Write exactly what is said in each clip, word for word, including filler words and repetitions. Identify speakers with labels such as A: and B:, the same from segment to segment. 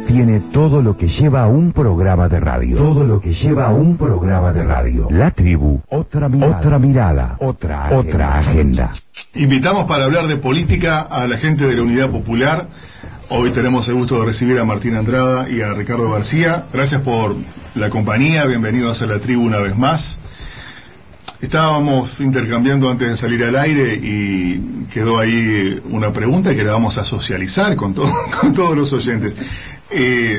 A: tiene todo lo que lleva un programa de radio. Todo lo que lleva un programa de radio. La Tribu, otra mirada, otra mirada, otra, otra agenda.
B: Invitamos para hablar de política a la gente de la Unidad Popular. Hoy tenemos el gusto de recibir a Martín Andrada y a Ricardo García. Gracias por la compañía, bienvenidos a La Tribu una vez más. Estábamos intercambiando antes de salir al aire y quedó ahí una pregunta que la vamos a socializar con, todo, con todos los oyentes. Eh,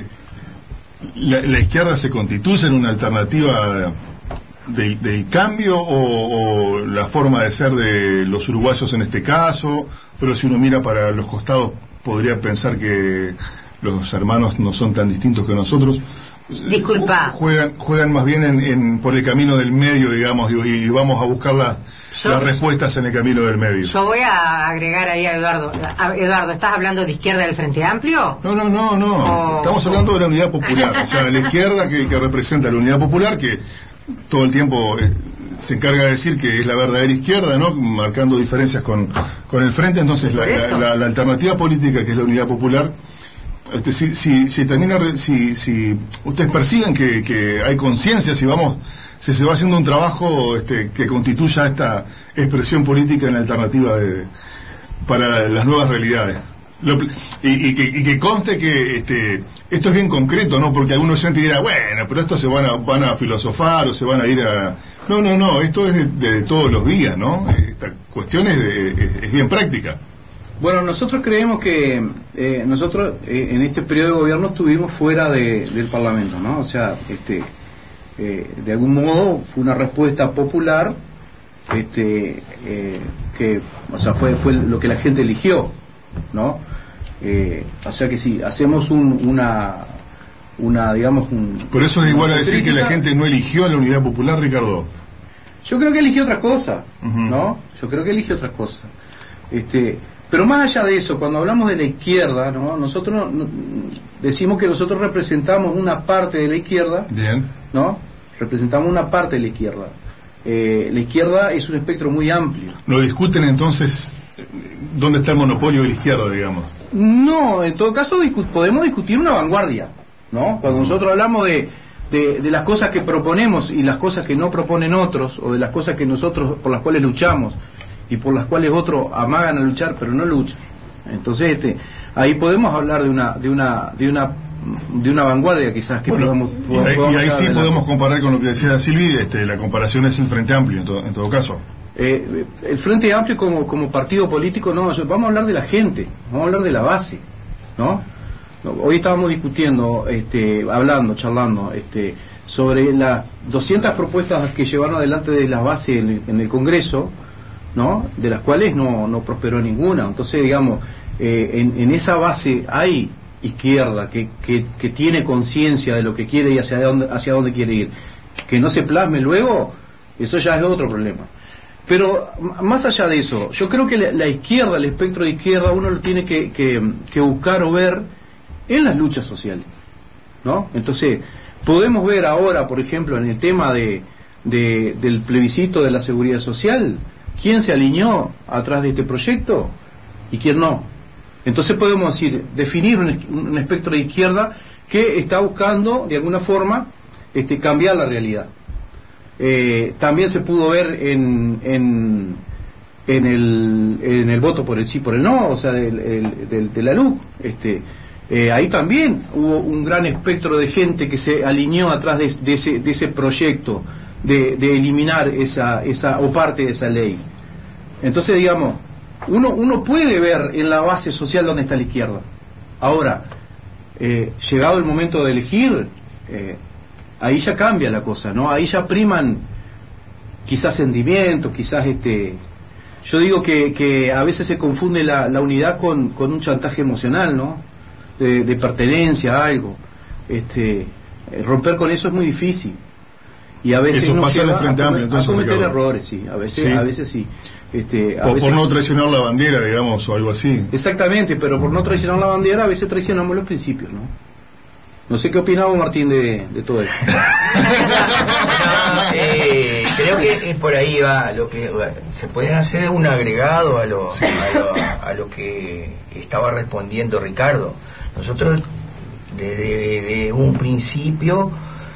B: la, ¿La izquierda se constituye en una alternativa del, del cambio o, o la forma de ser de los uruguayos en este caso? Pero si uno mira para los costados podría pensar que los hermanos no son tan distintos que nosotros.
C: Disculpa.
B: Juegan, juegan más bien en, en, por el camino del medio, digamos, y, y vamos a buscar la, yo, las respuestas en el camino del medio.
C: Yo voy a agregar ahí a Eduardo. A, Eduardo, ¿estás hablando de izquierda del Frente Amplio?
B: No, no, no, no. Oh, Estamos hablando de la Unidad Popular. O sea, la izquierda que, que representa la Unidad Popular, que todo el tiempo eh, se encarga de decir que es la verdadera izquierda, ¿no? Marcando diferencias con, con el Frente. Entonces, la, la, la, la alternativa política, que es la Unidad Popular, Este, si, si, si termina, si, si ustedes persiguen que, que hay conciencia, si vamos, si se va haciendo un trabajo este, que constituya esta expresión política en la alternativa de, para las nuevas realidades. Lo, y, y, que, y que conste que este, esto es bien concreto, ¿no? Porque algunos oyentes dirán, bueno, pero esto se van a, van a filosofar o se van a ir a... No, no, no, esto es de, de todos los días, ¿no? Esta cuestión es, de, es, es bien práctica.
D: Bueno, nosotros creemos que eh, nosotros eh, en este periodo de gobierno estuvimos fuera de, del Parlamento, ¿no? O sea, este, eh, de algún modo fue una respuesta popular, este, eh, que, o sea, fue fue lo que la gente eligió, ¿no? Eh, o sea que si hacemos un, una, una, digamos, un...
B: Por eso es igual a decir que la gente no eligió a la Unidad Popular, Ricardo.
D: Yo creo que eligió otras cosas, uh-huh. ¿no? Yo creo que eligió otras cosas. Este... Pero más allá de eso, cuando hablamos de la izquierda, ¿no? Nosotros no, no, decimos que nosotros representamos una parte de la izquierda,
B: bien,
D: ¿no? Representamos una parte de la izquierda. Eh, la izquierda es un espectro muy amplio.
B: ¿No discuten entonces dónde está el monopolio de la izquierda, digamos?
D: No, en todo caso discu- podemos discutir una vanguardia, ¿no? Cuando nosotros hablamos de, de, de las cosas que proponemos y las cosas que no proponen otros, o de las cosas que nosotros por las cuales luchamos y por las cuales otros amagan a luchar pero no luchan, entonces este ahí podemos hablar de una de una de una de una vanguardia quizás que
B: bueno,
D: podamos,
B: y ahí,
D: podamos
B: y ahí sí
D: adelante. Podemos
B: comparar con lo que decía Silvi, este, la comparación es el Frente Amplio en todo, en todo caso.
D: Eh, el Frente Amplio como como partido político, no, vamos a hablar de la gente, vamos a hablar de la base, ¿no? Hoy estábamos discutiendo, este, hablando, charlando, este, sobre las doscientas propuestas que llevaron adelante de las bases en el, en el Congreso, ¿no? De las cuales no, no prosperó ninguna. Entonces, digamos, eh, en, en esa base hay izquierda que, que, que tiene conciencia de lo que quiere y hacia dónde, hacia dónde quiere ir. Que no se plasme luego, eso ya es otro problema. Pero más allá de eso, yo creo que la, la izquierda, el espectro de izquierda, uno lo tiene que, que, que buscar o ver en las luchas sociales, ¿no? Entonces, podemos ver ahora, por ejemplo, en el tema de, de del plebiscito de la seguridad social, quién se alineó atrás de este proyecto y quién no. Entonces podemos decir, definir un, un espectro de izquierda que está buscando de alguna forma este, cambiar la realidad. Eh, también se pudo ver en en, en, el, en el voto por el sí por el no, o sea, del, el, del, de la L U C. Este, eh, ahí también hubo un gran espectro de gente que se alineó atrás de, de, ese, de ese proyecto de, de eliminar esa, esa o parte de esa ley. Entonces, digamos, uno, uno puede ver en la base social dónde está la izquierda. Ahora, eh, llegado el momento de elegir, eh, ahí ya cambia la cosa, ¿no? Ahí ya priman quizás sentimientos, quizás este... Yo digo que, que a veces se confunde la, la unidad con, con un chantaje emocional, ¿no? De, de pertenencia a algo. Este, romper con eso es muy difícil. Y a veces
B: eso
D: nos
B: pasa en el Frente Amplio, entonces,
D: a cometer
B: Ricardo.
D: errores, sí, a veces sí, a veces sí. Este, a
B: por,
D: veces,
B: por no traicionar la bandera, digamos, o algo así.
D: Exactamente, pero por no traicionar la bandera a veces traicionamos los principios, ¿no? No sé qué opinaba Martín de, de todo eso.
E: No, eh, creo que por ahí va lo que se puede hacer un agregado a lo, a lo, a lo que estaba respondiendo Ricardo. Nosotros desde de un principio,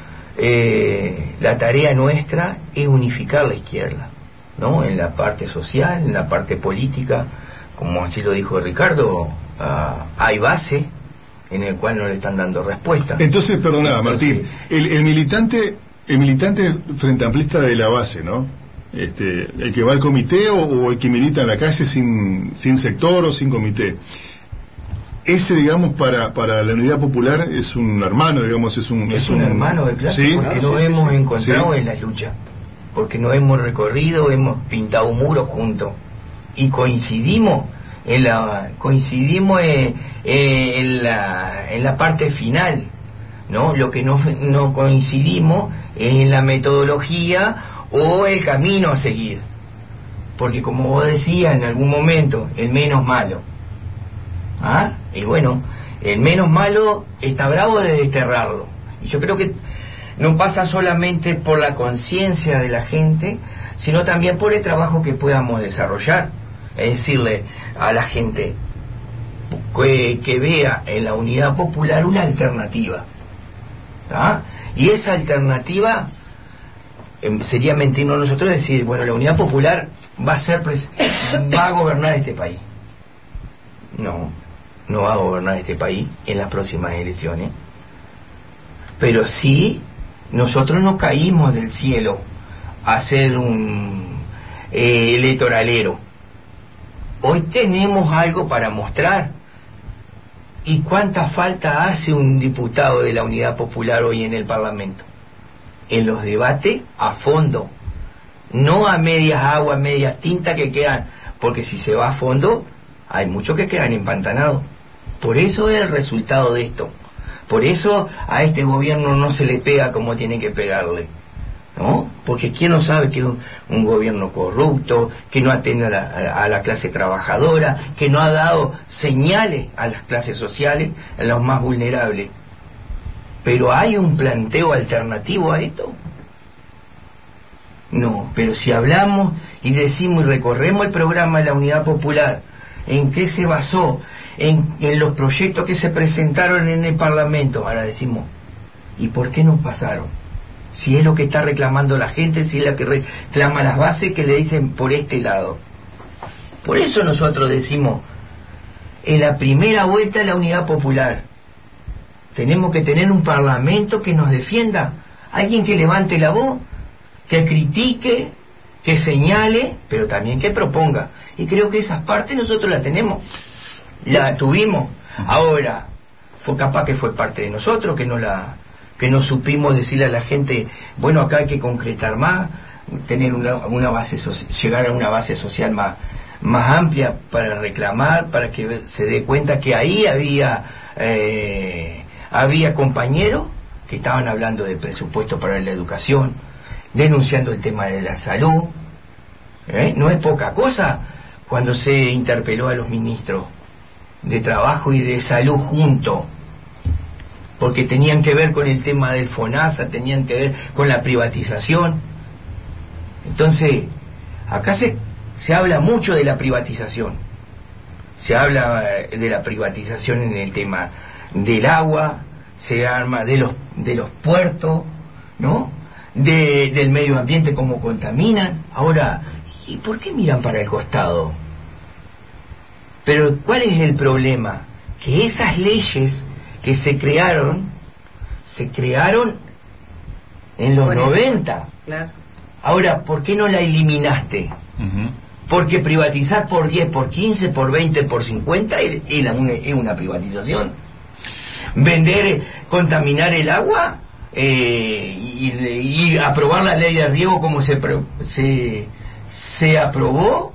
E: eh, la tarea nuestra es unificar la izquierda, ¿no? En la parte social, en la parte política, como así lo dijo Ricardo, uh, hay base en el cual no le están dando respuesta.
B: Entonces, perdona, Martín, el, el militante, el militante frente amplista de la base, ¿no? Este, el que va al comité o, o el que milita en la calle sin, sin sector o sin comité. Ese, digamos, para, para la Unidad Popular es un hermano, digamos, es un...
E: Es, es un, un hermano de clase, ¿sí? Porque nos sí, hemos sí, encontrado sí. en las luchas, porque nos hemos recorrido, hemos pintado muros juntos y coincidimos en la coincidimos en, en, la, en la parte final, ¿no? Lo que no, no coincidimos es en la metodología o el camino a seguir, porque como vos decías en algún momento, el menos malo. ¿Ah? Y bueno, el menos malo está bravo de desterrarlo. Y yo creo que no pasa solamente por la conciencia de la gente, sino también por el trabajo que podamos desarrollar. Es decirle a la gente que, que vea en la Unidad Popular una alternativa. ¿Ah? Y esa alternativa eh, sería mentirnos nosotros decir, bueno, la Unidad Popular va a ser pres- va a gobernar este país. No. No va a gobernar este país en las próximas elecciones, pero sí nosotros no caímos del cielo a ser un eh, electoralero. Hoy tenemos algo para mostrar. ¿Y cuánta falta hace un diputado de la Unidad Popular hoy en el Parlamento? En los debates a fondo, no a medias aguas, medias tintas que quedan, porque si se va a fondo hay muchos que quedan empantanados. Por eso es el resultado de esto. Por eso a este gobierno no se le pega como tiene que pegarle, ¿no? Porque quién no sabe que es un, un gobierno corrupto, que no atiende a la, a la clase trabajadora, que no ha dado señales a las clases sociales, a los más vulnerables. Pero ¿hay un planteo alternativo a esto? No, pero si hablamos y decimos y recorremos el programa de la Unidad Popular, ¿en qué se basó? En, en los proyectos que se presentaron en el Parlamento. Ahora decimos, ¿y por qué no pasaron? Si es lo que está reclamando la gente, si es lo que reclama las bases que le dicen por este lado. Por eso nosotros decimos, en la primera vuelta de la Unidad Popular, tenemos que tener un Parlamento que nos defienda, alguien que levante la voz, que critique, que señale, pero también que proponga. Y creo que esas partes nosotros las tenemos. La tuvimos. Ahora, fue capaz que fue parte de nosotros, que no la que no supimos decirle a la gente, bueno, acá hay que concretar más, tener una, una base so- llegar a una base social más, más amplia para reclamar, para que se dé cuenta que ahí había eh, había compañeros que estaban hablando de presupuesto para la educación, denunciando el tema de la salud. ¿Eh? No es poca cosa cuando se interpeló a los ministros de Trabajo y de Salud juntos, porque tenían que ver con el tema del FONASA, tenían que ver con la privatización. Entonces, acá se, se habla mucho de la privatización, se habla de la privatización en el tema del agua, se habla de los, de los puertos, ¿no? De, del medio ambiente, cómo contaminan. Ahora, ¿y por qué miran para el costado? Pero ¿cuál es el problema? Que esas leyes que se crearon, se crearon en los noventa.
C: Claro.
E: Ahora, ¿por qué no la eliminaste?
B: Uh-huh.
E: Porque privatizar por diez, por quince, por veinte, por cincuenta es, es, la, una, es una privatización. Vender, contaminar el agua eh, y, y aprobar la ley de riego como se, se, se aprobó,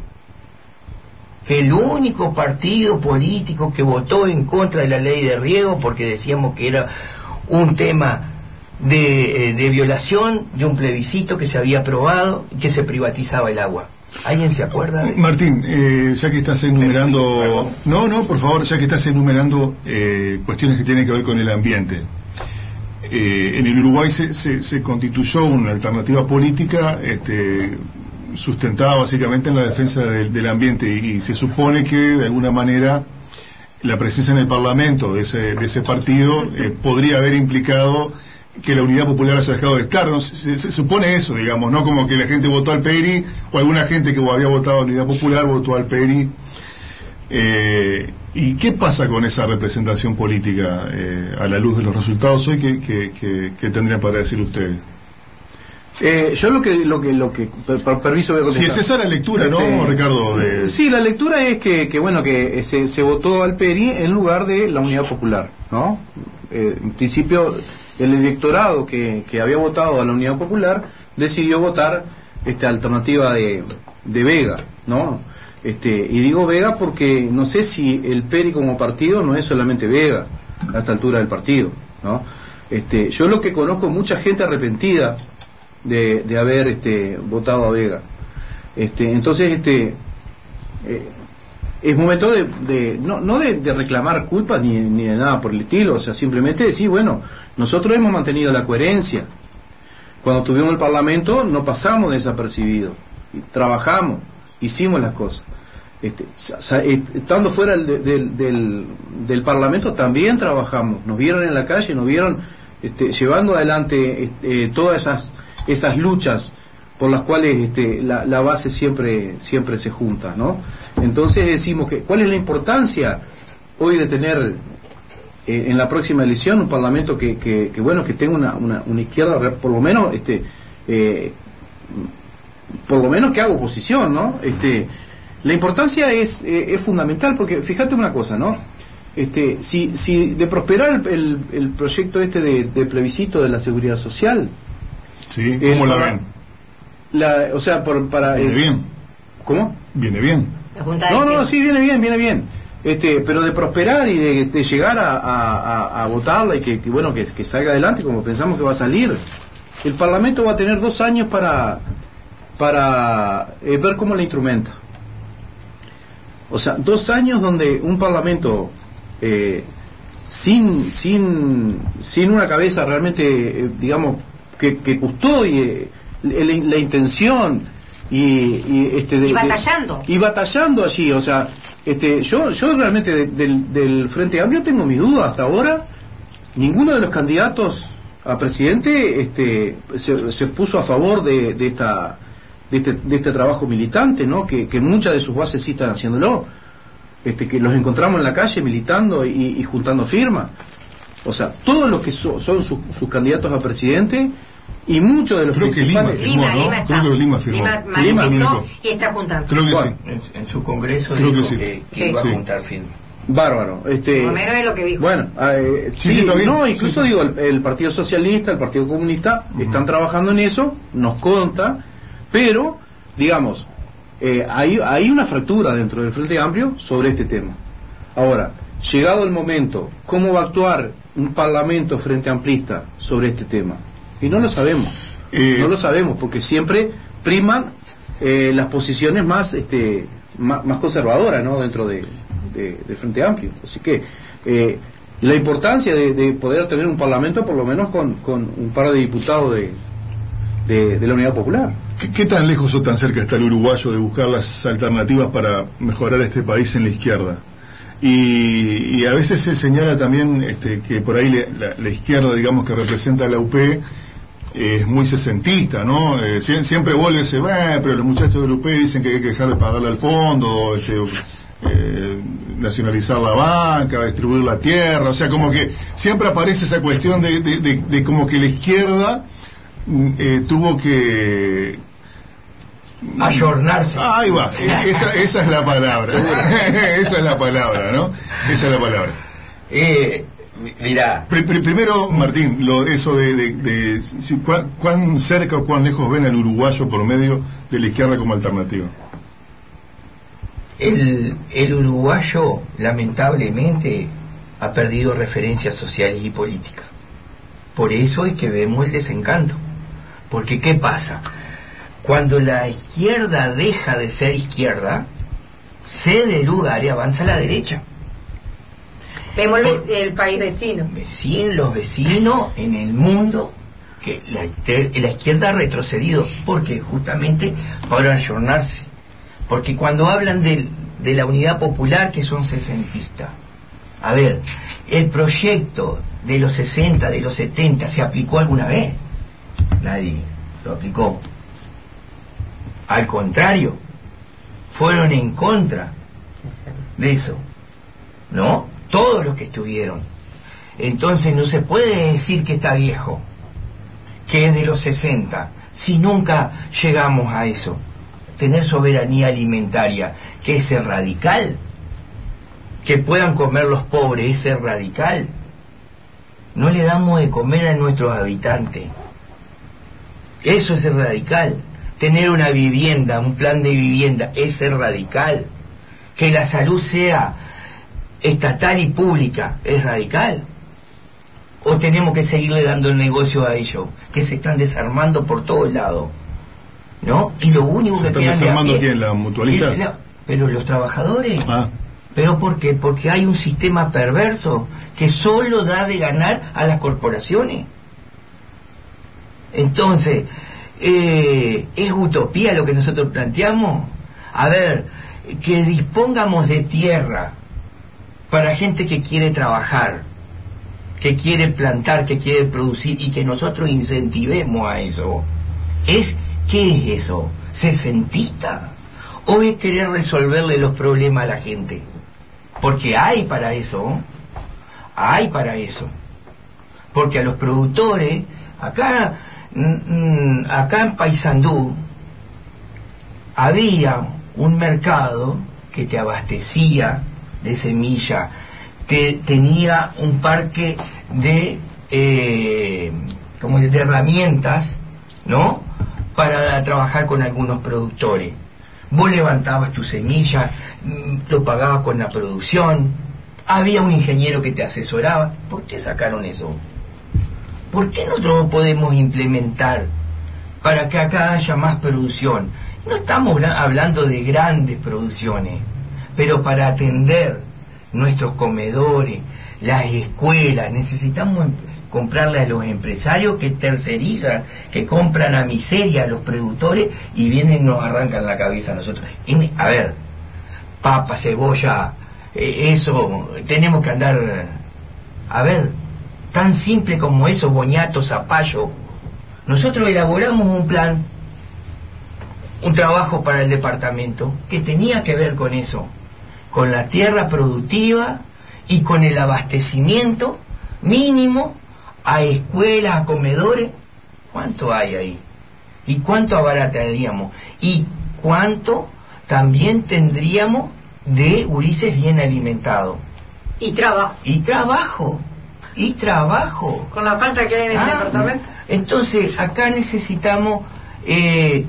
E: que el único partido político que votó en contra de la ley de riego porque decíamos que era un tema de, de violación de un plebiscito que se había aprobado y que se privatizaba el agua. ¿Alguien se acuerda de eso?
B: Martín, eh, ya que estás enumerando... No, no, por favor, ya que estás enumerando eh, cuestiones que tienen que ver con el ambiente. Eh, en el Uruguay se, se, se constituyó una alternativa política este, sustentada básicamente en la defensa del, del ambiente y, y se supone que de alguna manera la presencia en el Parlamento de ese, de ese partido eh, podría haber implicado que la Unidad Popular haya dejado de estar. ¿No? Se, se, se supone eso, digamos, ¿no? Como que la gente votó al P E R I, o alguna gente que había votado a la Unidad Popular votó al P E R I. Eh, ¿Y qué pasa con esa representación política eh, a la luz de los resultados hoy? ¿Qué, qué, qué, qué tendrían para decir ustedes?
D: Eh, yo lo que, lo que, lo que, per, per, permiso voy a contestar.
B: Si es esa la lectura, ¿no, este, Ricardo? De...
D: Sí, la lectura es que, que bueno, que se, se votó al P E R I en lugar de la Unidad Popular, ¿no? Eh, en principio, el electorado que, que había votado a la Unidad Popular decidió votar esta alternativa de, de Vega, ¿no? Este, y digo Vega porque no sé si el P E R I como partido no es solamente Vega a esta altura del partido, ¿no? Este, yo lo que conozco mucha gente arrepentida de, de haber este, votado a Vega. Este, entonces, este, eh, es momento de, de no, no de, de reclamar culpas ni, ni de nada por el estilo, o sea, simplemente decir, bueno, nosotros hemos mantenido la coherencia. Cuando tuvimos el Parlamento no pasamos desapercibidos, trabajamos, hicimos las cosas. Este, estando fuera del, del, del, del Parlamento también trabajamos, nos vieron en la calle, nos vieron este, llevando adelante este, todas esas esas luchas por las cuales este, la, la base siempre siempre se junta, ¿no? Entonces decimos que ¿cuál es la importancia hoy de tener eh, en la próxima elección un parlamento que, que, que bueno que tenga una, una, una izquierda por lo menos este eh, por lo menos que haga oposición, ¿no? Este, la importancia es eh, es fundamental porque fíjate una cosa, ¿no? Este, si si de prosperar el, el, el proyecto este de, de plebiscito de la seguridad social.
B: Sí, ¿cómo
D: eh,
B: la
D: para,
B: ven?
D: La, o sea, por, para...
B: ¿Viene
D: eh,
B: bien?
D: ¿Cómo?
B: ¿Viene bien?
D: No, no, sí, viene bien, viene bien. Este, pero de prosperar y de, de llegar a, a, a, a votarla y que, que bueno, que, que salga adelante como pensamos que va a salir, el Parlamento va a tener dos años para, para eh, ver cómo la instrumenta. O sea, dos años donde un Parlamento eh, sin, sin, sin una cabeza realmente, eh, digamos, que, que custodie la, la intención y, y, este, de,
C: y batallando
D: de, y batallando allí, o sea, este, yo yo realmente de, del, del Frente Amplio tengo mis dudas hasta ahora. Ninguno de los candidatos a presidente este, se, se puso a favor de, de esta de este, de este trabajo militante, ¿no? Que, que muchas de sus bases sí están haciéndolo, este, que los encontramos en la calle militando y, y juntando firmas. O sea, todos los que so, son sus, sus candidatos a presidente y muchos de los
B: Creo
D: principales...
B: que Lima firmó,
C: Lima,
B: ¿no?
C: Lima
B: Creo que Lima firmó.
C: Lima
B: Lima
C: manifestó y está juntando.
B: Creo que
D: bueno,
B: sí.
E: En, en su congreso
B: Creo
E: dijo
B: que sí.
E: que, que
C: Sí.
E: iba
B: Sí.
E: a juntar firmas.
D: Bárbaro. Este,
C: Romero es lo que dijo.
D: Bueno, eh,
B: Sí,
D: sí,
B: sí, está bien.
D: no, incluso
B: Sí, sí.
D: digo, el, el Partido Socialista, el Partido Comunista,
B: Uh-huh.
D: están trabajando en eso, nos conta, pero, digamos, eh, hay, hay una fractura dentro del Frente Amplio sobre este tema. Ahora, llegado el momento, ¿cómo va a actuar un parlamento frente amplista sobre este tema? Y no lo sabemos,
B: Eh,
D: no lo sabemos, porque siempre priman eh, las posiciones más, este, más, más conservadoras, ¿no? Dentro de, de, del Frente Amplio. Así que eh, la importancia de, de poder tener un parlamento, por lo menos con, con un par de diputados de, de, de la Unidad Popular.
B: ¿Qué, ¿Qué tan lejos o tan cerca está el uruguayo de buscar las alternativas para mejorar este país en la izquierda? Y, y a veces se señala también este, que por ahí le, la, la izquierda, digamos, que representa a la U P, eh, es muy sesentista, ¿no? Eh, sie- siempre vuelve ese, eh, pero los muchachos de la U P dicen que hay que dejar de pagarle al fondo, este, eh, nacionalizar la banca, distribuir la tierra, o sea, como que siempre aparece esa cuestión de, de, de, de como que la izquierda eh, tuvo que
E: Ayornarse.
B: ahí va, esa, esa es la palabra. Esa es la palabra, ¿no? Esa es la palabra.
E: Eh, mirá,
B: Pr- pr- primero, Martín, lo, eso de, de, de si- cuán, cuán cerca o cuán lejos ven al uruguayo por medio de la izquierda como alternativa.
E: el, el uruguayo lamentablemente ha perdido referencias sociales y políticas. Por eso es que vemos el desencanto. Porque ¿qué pasa? Cuando la izquierda deja de ser izquierda, cede lugar y avanza a la derecha.
C: Vemos el,
E: Por-
C: ve- el país vecino.
E: Vecinos, los vecinos en el mundo, que la, la izquierda ha retrocedido, porque justamente para ayornarse. Porque cuando hablan de, de la Unidad Popular, que son sesentistas, A ver, el proyecto de los sesenta, de los setenta, ¿se aplicó alguna vez? Nadie lo aplicó. Al contrario, fueron en contra de eso, ¿no? Todos los que estuvieron. Entonces no se puede decir que está viejo, que es de los sesenta, si nunca llegamos a eso. Tener soberanía alimentaria, que es ser radical. Que puedan comer los pobres, es ser radical. No le damos de comer a nuestros habitantes. Eso es ser radical. Tener una vivienda, un plan de vivienda, es ser radical. Que la salud sea estatal y pública, es radical. O tenemos que seguirle dando el negocio a ellos, que se están desarmando por todos lados, ¿no? Y lo único
B: ¿Se
E: que
B: están desarmando
E: de
B: quién? ¿La mutualista?
E: Y, la, pero los trabajadores.
B: Ah.
E: ¿Pero por qué? Porque hay un sistema perverso que solo da de ganar a las corporaciones. Entonces, eh, ¿es utopía lo que nosotros planteamos? A ver, que dispongamos de tierra para gente que quiere trabajar, que quiere plantar, que quiere producir, y que nosotros incentivemos a eso. ¿Es, qué es eso? ¿Sesentista? ¿O es querer resolverle los problemas a la gente? Porque hay para eso, hay para eso. Porque a los productores, acá, acá en Paysandú, había un mercado que te abastecía de semilla, te, tenía un parque de, eh, como de herramientas, ¿no?, para trabajar con algunos productores. Vos levantabas tu semilla, lo pagabas con la producción, había un ingeniero que te asesoraba. ¿Por qué sacaron eso? ¿Por qué no lo podemos implementar para que acá haya más producción? No estamos hablando de grandes producciones, pero para atender nuestros comedores, las escuelas, necesitamos comprarle a los empresarios que tercerizan, que compran a miseria a los productores y vienen y nos arrancan la cabeza a nosotros. En, a ver, papa, cebolla, eh, eso, tenemos que andar, a ver, tan simple como eso, boñato, zapallo. Nosotros elaboramos un plan, un trabajo para el departamento que tenía que ver con eso, con la tierra productiva y con el abastecimiento mínimo a escuelas, a comedores. ¿Cuánto hay ahí? ¿Y cuánto abarataríamos? ¿Y cuánto también tendríamos de gurises bien alimentados?
C: Y trabajo.
E: Y trabajo. Y trabajo.
C: Con la falta que hay en el ah, departamento.
E: Entonces, acá necesitamos eh,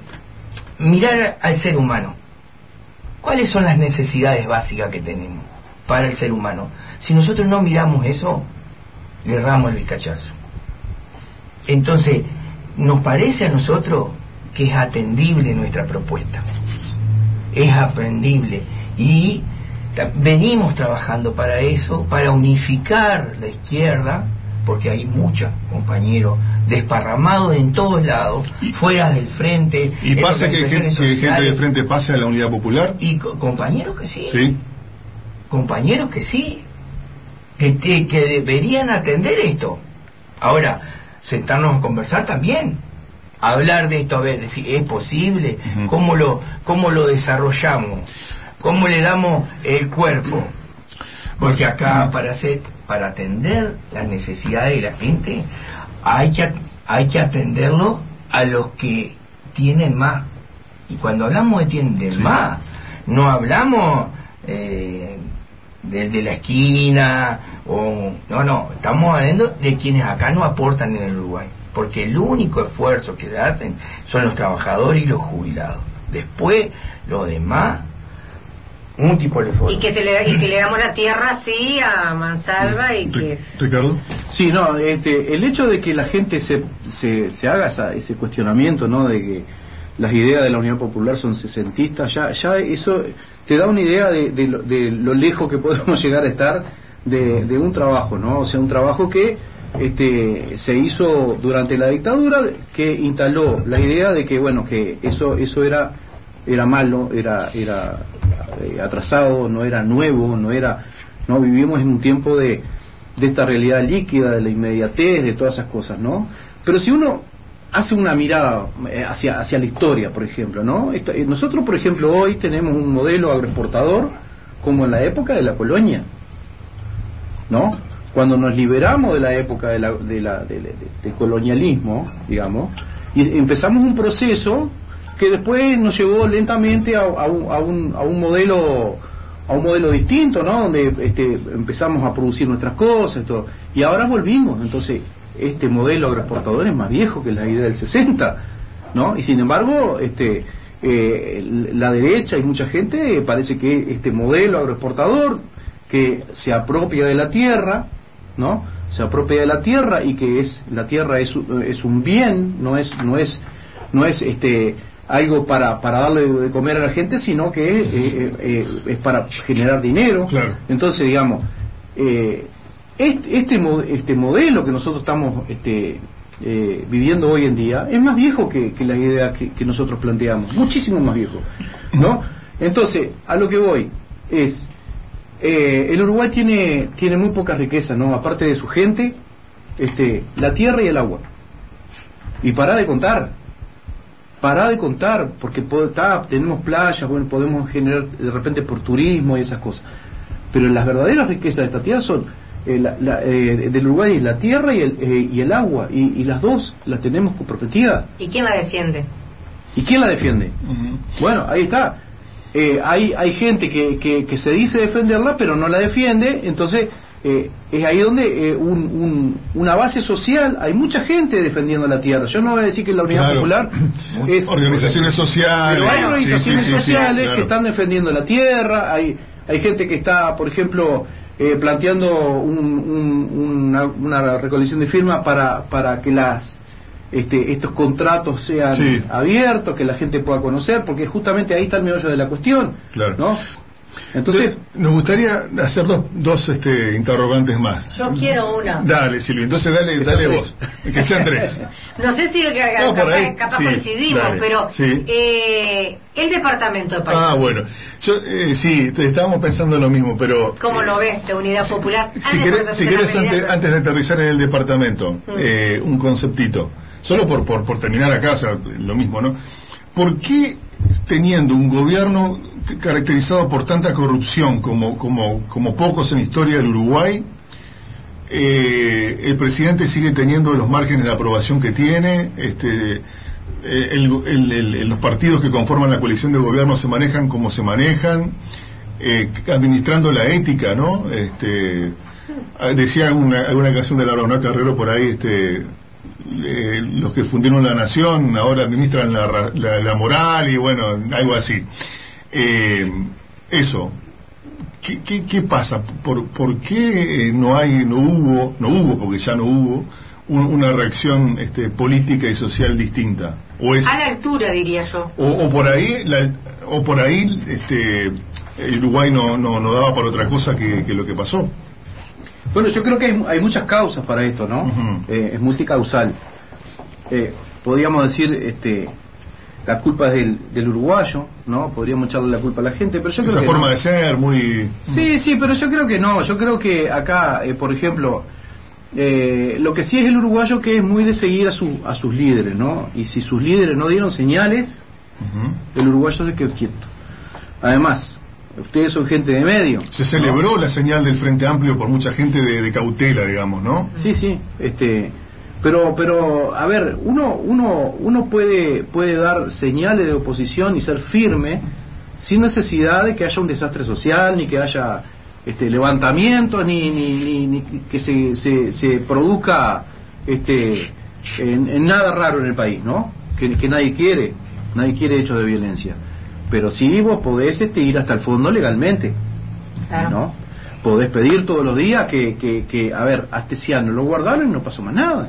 E: mirar al ser humano. ¿Cuáles son las necesidades básicas que tenemos para el ser humano? Si nosotros no miramos eso, le erramos el vizcachazo. Entonces, nos parece a nosotros que es atendible nuestra propuesta, es aprendible, y venimos trabajando para eso, para unificar la izquierda, porque hay muchos compañeros desparramados en todos lados, y, fuera del frente.
B: ¿Y pasa que gente, que gente del frente pase a la Unidad Popular?
E: Y co compañeros que sí,
B: sí,
E: compañeros que sí, que, que, que deberían atender esto. Ahora, sentarnos a conversar también, hablar de esto, a ver, decir, ¿es posible? Uh-huh. ¿Cómo lo, cómo lo desarrollamos? ¿Cómo le damos el cuerpo? Porque acá, para hacer, para atender las necesidades de la gente, hay que, hay que atenderlo a los que tienen más. Y cuando hablamos de tienen sí. más, no hablamos eh, del de la esquina, o no, no, estamos hablando de quienes acá no aportan en el Uruguay, porque el único esfuerzo que hacen son los trabajadores y los jubilados. Después, lo demás, un tipo de esfuerzo.
C: Y que, se le, y que le damos la tierra así a mansalva y que...
B: Ricardo.
D: Sí, no, este, el hecho de que la gente se, se, se haga esa, ese cuestionamiento, ¿no?, de que las ideas de la Unidad Popular son sesentistas, ya, ya eso te da una idea de, de, lo, de lo lejos que podemos llegar a estar de, de un trabajo, ¿no? O sea, un trabajo que este, se hizo durante la dictadura, que instaló la idea de que, bueno, que eso, eso era, era malo, era, era eh, atrasado, no era nuevo, no era, ¿no? Vivimos en un tiempo de, de esta realidad líquida, de la inmediatez, de todas esas cosas, ¿no? Pero si uno hace una mirada hacia, hacia la historia, por ejemplo, ¿no? Esto, eh, nosotros, por ejemplo, hoy tenemos un modelo agroexportador como en la época de la colonia, ¿no? Cuando nos liberamos de la época de la, de la, de, de, de colonialismo, digamos, y empezamos un proceso que después nos llevó lentamente a, a, un, a, un, a un modelo a un modelo distinto, ¿no? Donde este, empezamos a producir nuestras cosas y todo, y ahora volvimos. Entonces este modelo agroexportador es más viejo que la idea del sesenta, ¿no? Y sin embargo este eh, la derecha y mucha gente parece que este modelo agroexportador que se apropia de la tierra, ¿no? Se apropia de la tierra y que es la tierra es, es un bien, no es no es no es este algo para para darle de comer a la gente, sino que eh, eh, es para generar dinero.
B: Claro.
D: Entonces, digamos, eh, este, este este modelo que nosotros estamos este eh, viviendo hoy en día es más viejo que, que la idea que, que nosotros planteamos, muchísimo más viejo, ¿no? Entonces, a lo que voy es Eh, el Uruguay tiene tiene muy poca riqueza, ¿no? Aparte de su gente, este, la tierra y el agua. Y pará de contar, pará de contar, porque está, tenemos playas, bueno, podemos generar de repente por turismo y esas cosas. Pero las verdaderas riquezas de esta tierra son eh, la, la, eh, del Uruguay es la tierra y el, eh, y el agua, y, y las dos las tenemos comprometidas.
C: ¿Y quién la defiende?
D: ¿Y quién la defiende?
B: Uh-huh.
D: Bueno, ahí está. Eh, hay hay gente que, que, que se dice defenderla pero no la defiende, entonces eh, es ahí donde eh, un, un, una base social, hay mucha gente defendiendo la tierra. Yo no voy a decir que la Unidad
B: claro.
D: Popular es
B: organizaciones sociales,
D: pero hay organizaciones
B: sí, sí, sí,
D: sociales
B: sí, claro.
D: que están defendiendo la tierra, hay hay gente que está, por ejemplo, eh, planteando un, un, una, una recolección de firmas para para que las Este, estos contratos sean sí. abiertos, que la gente pueda conocer, porque justamente ahí está el meollo de la cuestión,
B: claro.
D: ¿no? Entonces,
B: nos gustaría hacer dos, dos este, interrogantes más.
C: Yo quiero una.
B: Dale, Silvia, entonces dale, dale vos. Que sean tres.
C: No sé si que,
B: no,
C: capaz,
B: ahí,
C: capaz
B: sí,
C: coincidimos,
B: dale,
C: pero
B: sí.
C: eh, el departamento de Paysandú.
B: Ah, bueno. Yo, eh, sí, te, estábamos pensando lo mismo, pero...
C: ¿Cómo lo ves, de Unidad Popular?
B: Si querés, si querés antes, antes de aterrizar en el departamento, mm. eh, un conceptito. Solo por, por, por terminar acá, o sea, lo mismo, ¿no? ¿Por qué teniendo un gobierno caracterizado por tanta corrupción como, como, como pocos en la historia del Uruguay, eh, el presidente sigue teniendo los márgenes de aprobación que tiene, este, el, el, el, los partidos que conforman la coalición de gobierno se manejan como se manejan, eh, administrando la ética, ¿no? Este, decía una, alguna canción de Laura Ona Carrero por ahí, este... Eh, los que fundieron la nación ahora administran la, la, la moral y bueno, algo así. Eh, eso, ¿qué, qué, qué pasa? ¿Por, por qué no hay, no hubo, no hubo, porque ya no hubo, un, una reacción este, política y social distinta? ¿O es,
C: a la altura, diría yo.
B: O, o por ahí, la, o por ahí este, el Uruguay no, no, no daba para otra cosa que, que lo que pasó.
D: Bueno, yo creo que hay, hay muchas causas para esto, ¿no? Uh-huh. Eh, es multicausal. Eh, podríamos decir, este, la culpa es del, del uruguayo, ¿no? Podríamos echarle la culpa a la gente, pero yo creo
B: esa
D: que
B: forma
D: no.
B: de ser, muy...
D: Sí, sí, pero yo creo que no. Yo creo que acá, eh, por ejemplo, eh, lo que sí es el uruguayo que es muy de seguir a, su, a sus líderes, ¿no? Y si sus líderes no dieron señales, uh-huh. el uruguayo se quedó quieto. Además, ustedes son gente de medio.
B: Se celebró, ¿no?, la señal del Frente Amplio por mucha gente de, de cautela, digamos, ¿no?
D: Sí, sí, este, pero, pero, a ver, uno, uno, uno puede, puede dar señales de oposición y ser firme sin necesidad de que haya un desastre social, ni que haya este, levantamientos, ni, ni, ni, ni que se, se, se produzca este, en, en nada raro en el país, ¿no? Que, que nadie quiere, nadie quiere hechos de violencia. Pero sí vos podés este, ir hasta el fondo legalmente, claro. ¿no? Podés pedir todos los días que, que, que a ver, a Astesiano lo guardaron y no pasó más nada,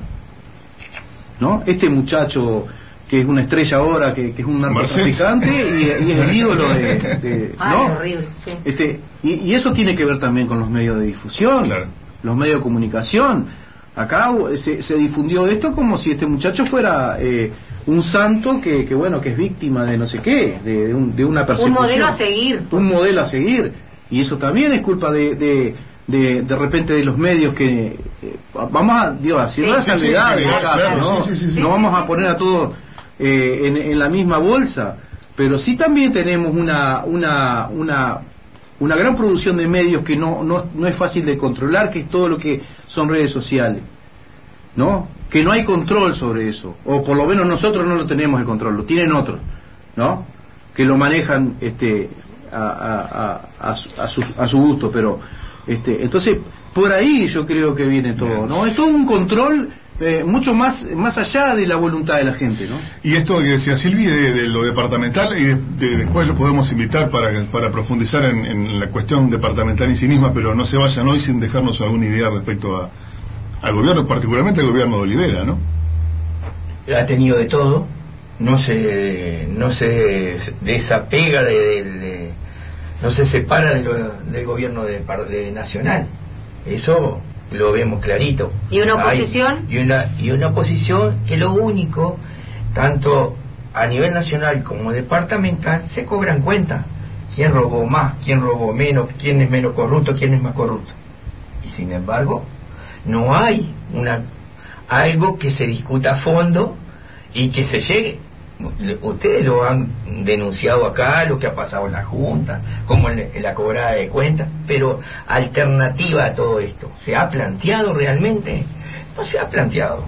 D: ¿no? Este muchacho que es una estrella ahora, que, que es un narcotraficante y, y es el ídolo de... de
C: Ay,
D: ¿no?
C: horrible, sí.
D: Este, y, y eso tiene que ver también con los medios de difusión,
B: claro.
D: los medios de comunicación. Acá se, se difundió esto como si este muchacho fuera... Eh, un santo que, que bueno, que es víctima de no sé qué, de, de, un, de una persecución.
C: Un modelo a seguir.
D: Un modelo a seguir. Y eso también es culpa de, de, de, de repente de los medios que eh, vamos a, digo, haciendo la salvedad de caso, ¿no? Sí, sí, sí, sí. No vamos a poner a todos eh, en, en la misma bolsa, pero sí también tenemos una una una una gran producción de medios que no no no es fácil de controlar, que es todo lo que son redes sociales, ¿no? Que no hay control sobre eso, o por lo menos nosotros no lo tenemos el control, lo tienen otros, ¿no? Que lo manejan este a, a, a, a, su, a, su, a su gusto, pero este entonces por ahí yo creo que viene todo, ¿no? Es todo un control eh, mucho más más allá de la voluntad de la gente, ¿no?
B: Y esto que decía Silvi de, de lo departamental, y de, de, después lo podemos invitar para, para profundizar en, en la cuestión departamental en sí misma, pero no se vayan hoy sin dejarnos alguna idea respecto a al gobierno, particularmente al gobierno de Olivera, ¿no?
E: Ha tenido de todo, no se no se desapega de, de, de no se separa de lo, del gobierno de, de nacional, eso lo vemos clarito.
C: ¿Y una oposición?
E: Hay, y una y una oposición que lo único, tanto a nivel nacional como departamental, se cobran cuenta quién robó más, quién robó menos, quién es menos corrupto, quién es más corrupto, y sin embargo no hay una algo que se discuta a fondo y que se llegue. Ustedes lo han denunciado acá, lo que ha pasado en la Junta, como en, en la cobrada de cuentas, pero alternativa a todo esto, ¿se ha planteado realmente? No se ha planteado.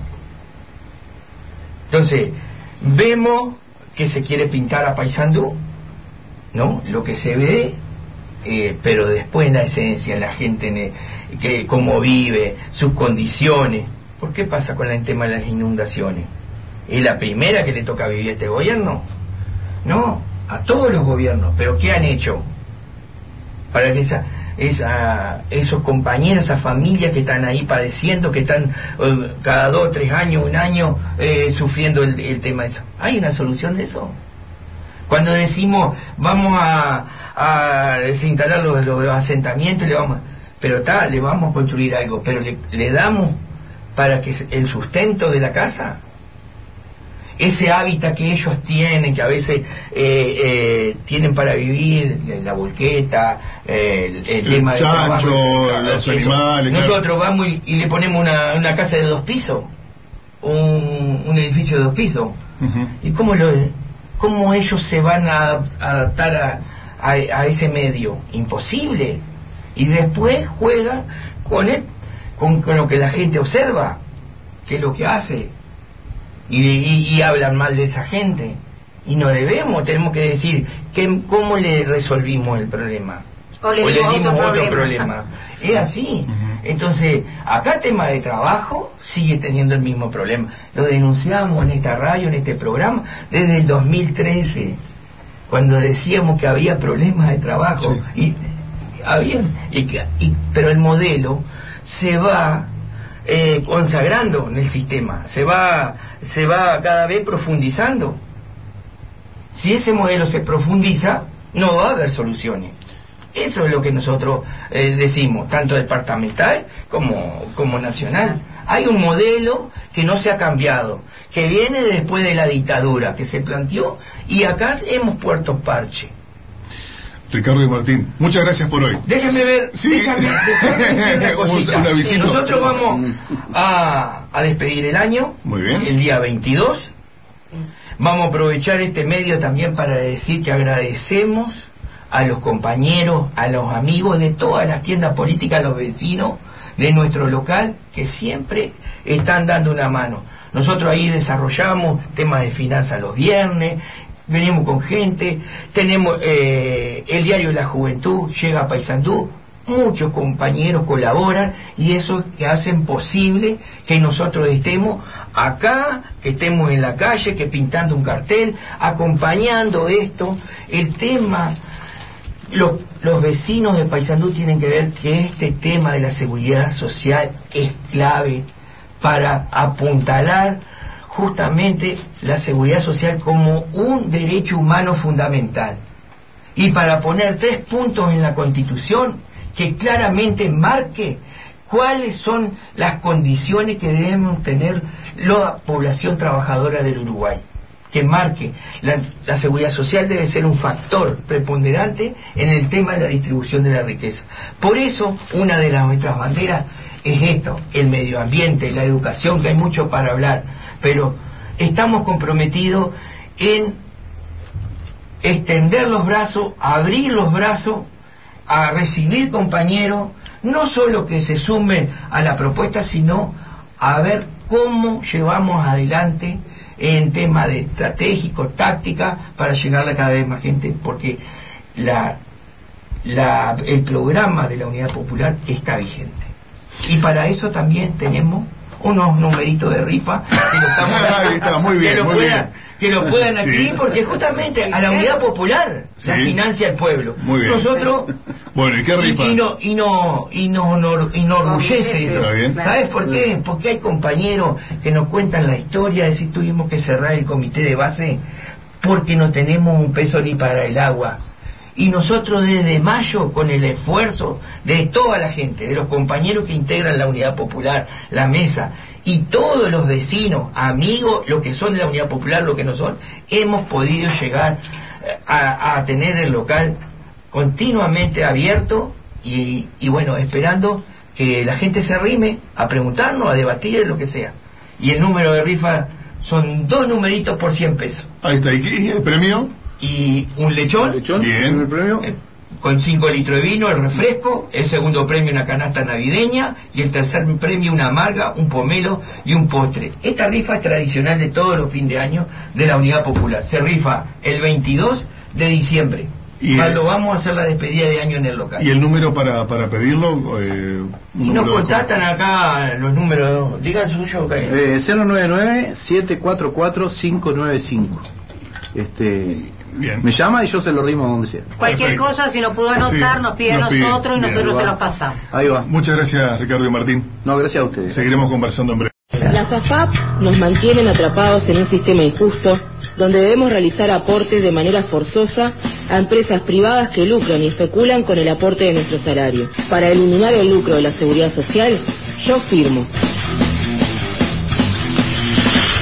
E: Entonces, vemos que se quiere pintar a Paysandú, ¿no? Lo que se ve, eh, pero después en la esencia, en la gente, en el, que cómo vive, sus condiciones. ¿Por qué pasa con el tema de las inundaciones? ¿Es la primera que le toca vivir a este gobierno? No, a todos los gobiernos. ¿Pero qué han hecho para que esa, esa, esos compañeros, esas familias que están ahí padeciendo, que están eh, cada dos, tres años, un año eh, sufriendo el, el tema de eso? ¿Hay una solución de eso? Cuando decimos vamos a, a desinstalar los, los asentamientos, le vamos, pero está, le vamos a construir algo, pero le, le damos para que el sustento de la casa, ese hábitat que ellos tienen, que a veces eh, eh, tienen para vivir, la volqueta, eh, el, el, el tema
B: chancho,
E: del trabajo,
B: los animales.
E: Nosotros
B: claro.
E: vamos y, y le ponemos una, una casa de dos pisos, un, un edificio de dos pisos. Uh-huh. ¿Y cómo, lo, cómo ellos se van a adaptar a, a, a ese medio? Imposible. Y después juegan con, el, con, con lo que la gente observa, que es lo que hace. Y, y, y hablan mal de esa gente, y no debemos, tenemos que decir que, cómo le resolvimos el problema,
C: o le,
E: o le dimos
C: otro,
E: otro
C: problema,
E: problema. Es así. Uh-huh. Entonces acá tema de trabajo sigue teniendo el mismo problema, lo denunciamos en esta radio, en este programa desde el dos mil trece, cuando decíamos que había problemas de trabajo. Sí. y, había, y, y, pero el modelo se va Eh, consagrando en el sistema, se va se va cada vez profundizando. Si ese modelo se profundiza, no va a haber soluciones. Eso es lo que nosotros eh, decimos, tanto departamental como, como nacional. Hay un modelo que no se ha cambiado, que viene después de la dictadura, que se planteó, y acá hemos puesto parche.
B: Ricardo y Martín, muchas gracias por hoy.
E: Déjenme ver,
B: sí.
E: déjame, déjame una cosita.
B: Una visita.
E: Nosotros vamos a, a despedir el año.
B: Muy bien.
E: El día veintidós. Vamos a aprovechar este medio también para decir que agradecemos a los compañeros, a los amigos de todas las tiendas políticas, a los vecinos de nuestro local, que siempre están dando una mano. Nosotros ahí desarrollamos temas de finanzas los viernes, venimos con gente, tenemos eh, el diario de la Juventud, llega a Paysandú, muchos compañeros colaboran y eso que hacen posible que nosotros estemos acá, que estemos en la calle, que pintando un cartel, acompañando esto. El tema, los, los vecinos de Paysandú tienen que ver que este tema de la seguridad social es clave para apuntalar justamente la seguridad social como un derecho humano fundamental, y para poner tres puntos en la Constitución que claramente marque cuáles son las condiciones que debemos tener la población trabajadora del Uruguay. que marque. La, la seguridad social debe ser un factor preponderante en el tema de la distribución de la riqueza. Por eso, una de las nuestras banderas es esto, el medio ambiente, la educación, que hay mucho para hablar, pero estamos comprometidos en extender los brazos, abrir los brazos, a recibir compañeros, no solo que se sumen a la propuesta, sino a ver cómo llevamos adelante en tema de estratégico, táctica, para llegar a cada vez más gente, porque la, la, el programa de la Unidad Popular está vigente. Y para eso también tenemos unos numeritos de rifa que lo estamos
B: Ahí está, muy bien,
E: que lo
B: muy
E: puedan,
B: bien.
E: que lo puedan adquirir,
B: Sí.
E: porque justamente a la Unidad Popular
B: Sí.
E: la financia el pueblo.
B: Muy bien.
E: Nosotros
B: Bueno, ¿y qué rifa?
E: y, y no y no y nos honor- enorgullece eso.
B: Está bien.
E: ¿Sabes por qué? Porque hay compañeros que nos cuentan la historia de si tuvimos que cerrar el comité de base porque no tenemos un peso ni para el agua. Y nosotros desde mayo, con el esfuerzo de toda la gente, de los compañeros que integran la Unidad Popular, la mesa, y todos los vecinos, amigos, lo que son de la Unidad Popular, lo que no son, hemos podido llegar a, a tener el local continuamente abierto y, y bueno, esperando que la gente se arrime a preguntarnos, a debatir, lo que sea. Y el número de rifa son dos numeritos por cien pesos.
B: Ahí está, ¿y, qué, y el premio?
E: Y un lechón,
D: ¿Lechón?
B: Bien.
D: ¿El premio?
E: eh, con cinco litros de vino, el refresco, el segundo premio una canasta navideña y el tercer premio una amarga, un pomelo y un postre. Esta rifa es tradicional de todos los fines de año de la Unidad Popular. Se rifa el veintidós de diciembre,
B: Y
E: cuando
B: el-
E: vamos a hacer la despedida de año en el local.
B: ¿Y el número para, para pedirlo? Eh, un
E: Y nos
B: número de
E: contactan acá los números, digan suyo, que
D: Eh, cero nueve nueve, siete cuatro cuatro, cinco nueve cinco. Este,
B: Bien.
D: me llama y yo se lo rimo donde sea.
C: Cualquier
B: Perfecto.
C: cosa, si no pudo anotar,
B: Sí,
C: nos pide a
B: nos pide.
C: nosotros y
B: Bien.
C: nosotros
D: Ahí
C: se
D: va.
C: los pasamos.
D: Ahí va.
B: Muchas gracias, Ricardo y Martín.
D: No, gracias a ustedes.
B: Seguiremos conversando en breve.
F: Las A F A P nos mantienen atrapados en un sistema injusto donde debemos realizar aportes de manera forzosa a empresas privadas que lucran y especulan con el aporte de nuestro salario. Para eliminar el lucro de la seguridad social, yo firmo.